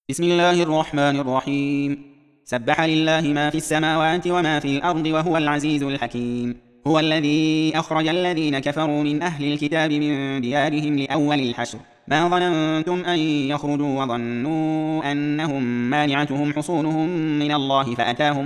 بسم الله الرحمن الرحيم. سبح لله ما في السماوات وما في الأرض وهو العزيز الحكيم. هو الذي أخرج الذين كفروا من أهل الكتاب من ديارهم لأول الحشر ما ظننتم أن يخرجوا وظنوا أنهم مانعتهم حصونهم من الله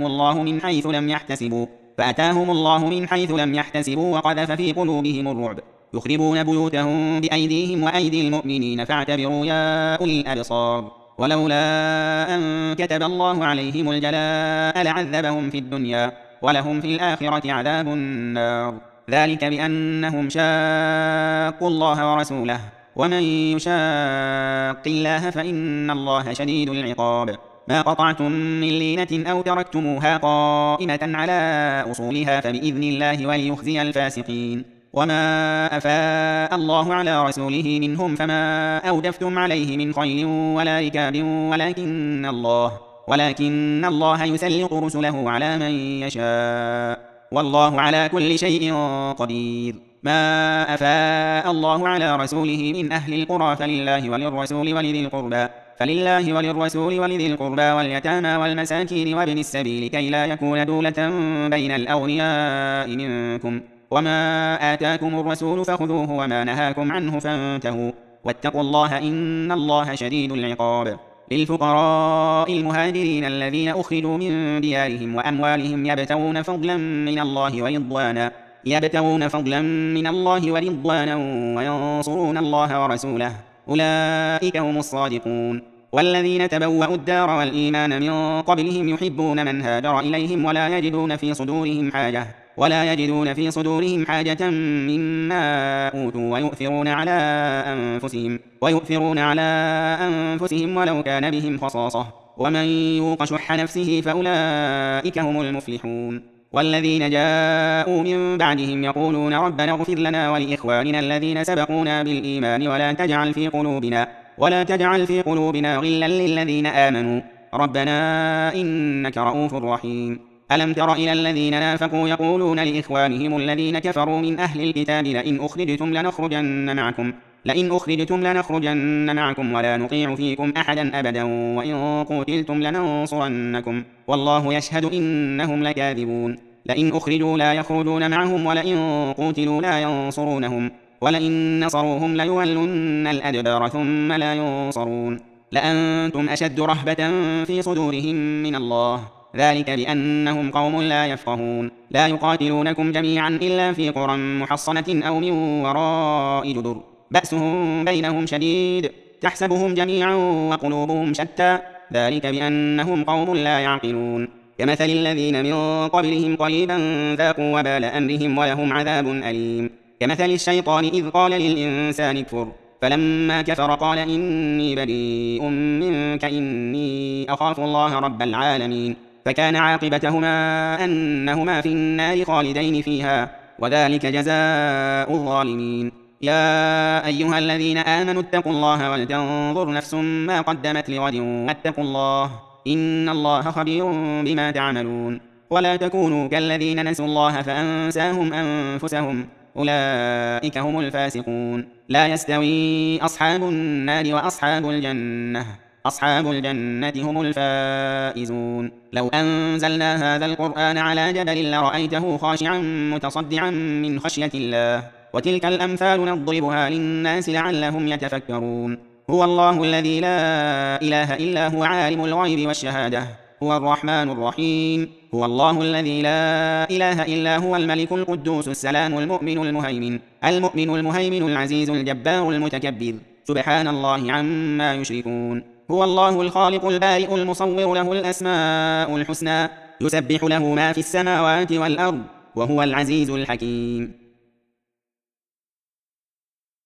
فأتاهم الله من حيث لم يحتسبوا وقذف في قلوبهم الرعب يخربون بيوتهم بأيديهم وأيدي المؤمنين فاعتبروا يا أولي الأبصار. ولولا أن كتب الله عليهم الجلاء لعذبهم في الدنيا ولهم في الآخرة عذاب النار، ذلك بأنهم شاقوا الله ورسوله ومن يشاق الله فإن الله شديد العقاب. ما قطعتم من لينة أو تركتموها قائمة على أصولها فبإذن الله وليخزي الفاسقين. وما أفاء الله على رسوله منهم فما أوجفتم عليه من خيل ولا ركاب ولكن الله يسلط رسله على من يشاء والله على كل شيء قدير. ما أفاء الله على رسوله من أهل القرى فلله وللرسول ولذي القربى واليتامى والمساكين وابن السبيل كي لا يكون دولة بين الأغنياء منكم. وما آتاكم الرسول فخذوه وما نهاكم عنه فانتهوا واتقوا الله إن الله شديد العقاب. للفقراء المهاجرين الذين أخرجوا من ديارهم وأموالهم يبتغون فضلا من الله ورضوانا وينصرون الله ورسوله أولئك هم الصادقون. والذين تبوأوا الدار والإيمان من قبلهم يحبون من هاجر إليهم ولا يجدون في صدورهم حاجة مما أوتوا ويؤثرون على أنفسهم ولو كان بهم خصاصة ومن يوق شح نفسه فأولئك هم المفلحون. والذين جاءوا من بعدهم يقولون ربنا اغفر لنا ولإخواننا الذين سبقونا بالإيمان ولا تجعل في قلوبنا غلا للذين آمنوا ربنا إنك رؤوف رحيم. ألم تر إلى الذين نافقوا يقولون لإخوانهم الذين كفروا من أهل الكتاب لئن أخرجتم لنخرجن معكم ولا نطيع فيكم أحدا أبدا وإن قتلتم لننصرنكم والله يشهد إنهم لكاذبون. لئن أخرجوا لا يخرجون معهم ولئن قتلوا لا ينصرونهم ولئن نصروهم ليولن الأدبار ثم لا ينصرون لأنتم أشد رهبة في صدورهم من الله ذلك بأنهم قوم لا يفقهون. لا يقاتلونكم جميعا إلا في قرى محصنة أو من وراء جدر بأسهم بينهم شديد تحسبهم جميعا وقلوبهم شتى ذلك بأنهم قوم لا يعقلون. كمثل الذين من قبلهم قريبا ذاقوا وبال أمرهم ولهم عذاب أليم. كمثل الشيطان إذ قال للإنسان اكفر فلما كفر قال إني بريء منك إني أخاف الله رب العالمين فكان عاقبتهما أنهما في النار خالدين فيها وذلك جزاء الظالمين. يا أيها الذين آمنوا اتقوا الله ولتنظر نفس ما قدمت لغد واتقوا الله إن الله خبير بما تعملون. ولا تكونوا كالذين نسوا الله فأنساهم أنفسهم أولئك هم الفاسقون. لا يستوي أصحاب النار وأصحاب الجنة هم الفائزون. لو أنزلنا هذا القرآن على جبل لرأيته خاشعا متصدعا من خشية الله وتلك الأمثال نضربها للناس لعلهم يتفكرون. هو الله الذي لا إله إلا هو عالم الغيب والشهادة هو الرحمن الرحيم. هو الله الذي لا إله إلا هو الملك القدوس السلام المؤمن المهيمن العزيز الجبار المتكبر سبحان الله عما يشركون. هو الله الخالق البارئ المصور له الأسماء الحسنى يسبح له ما في السماوات والأرض وهو العزيز الحكيم.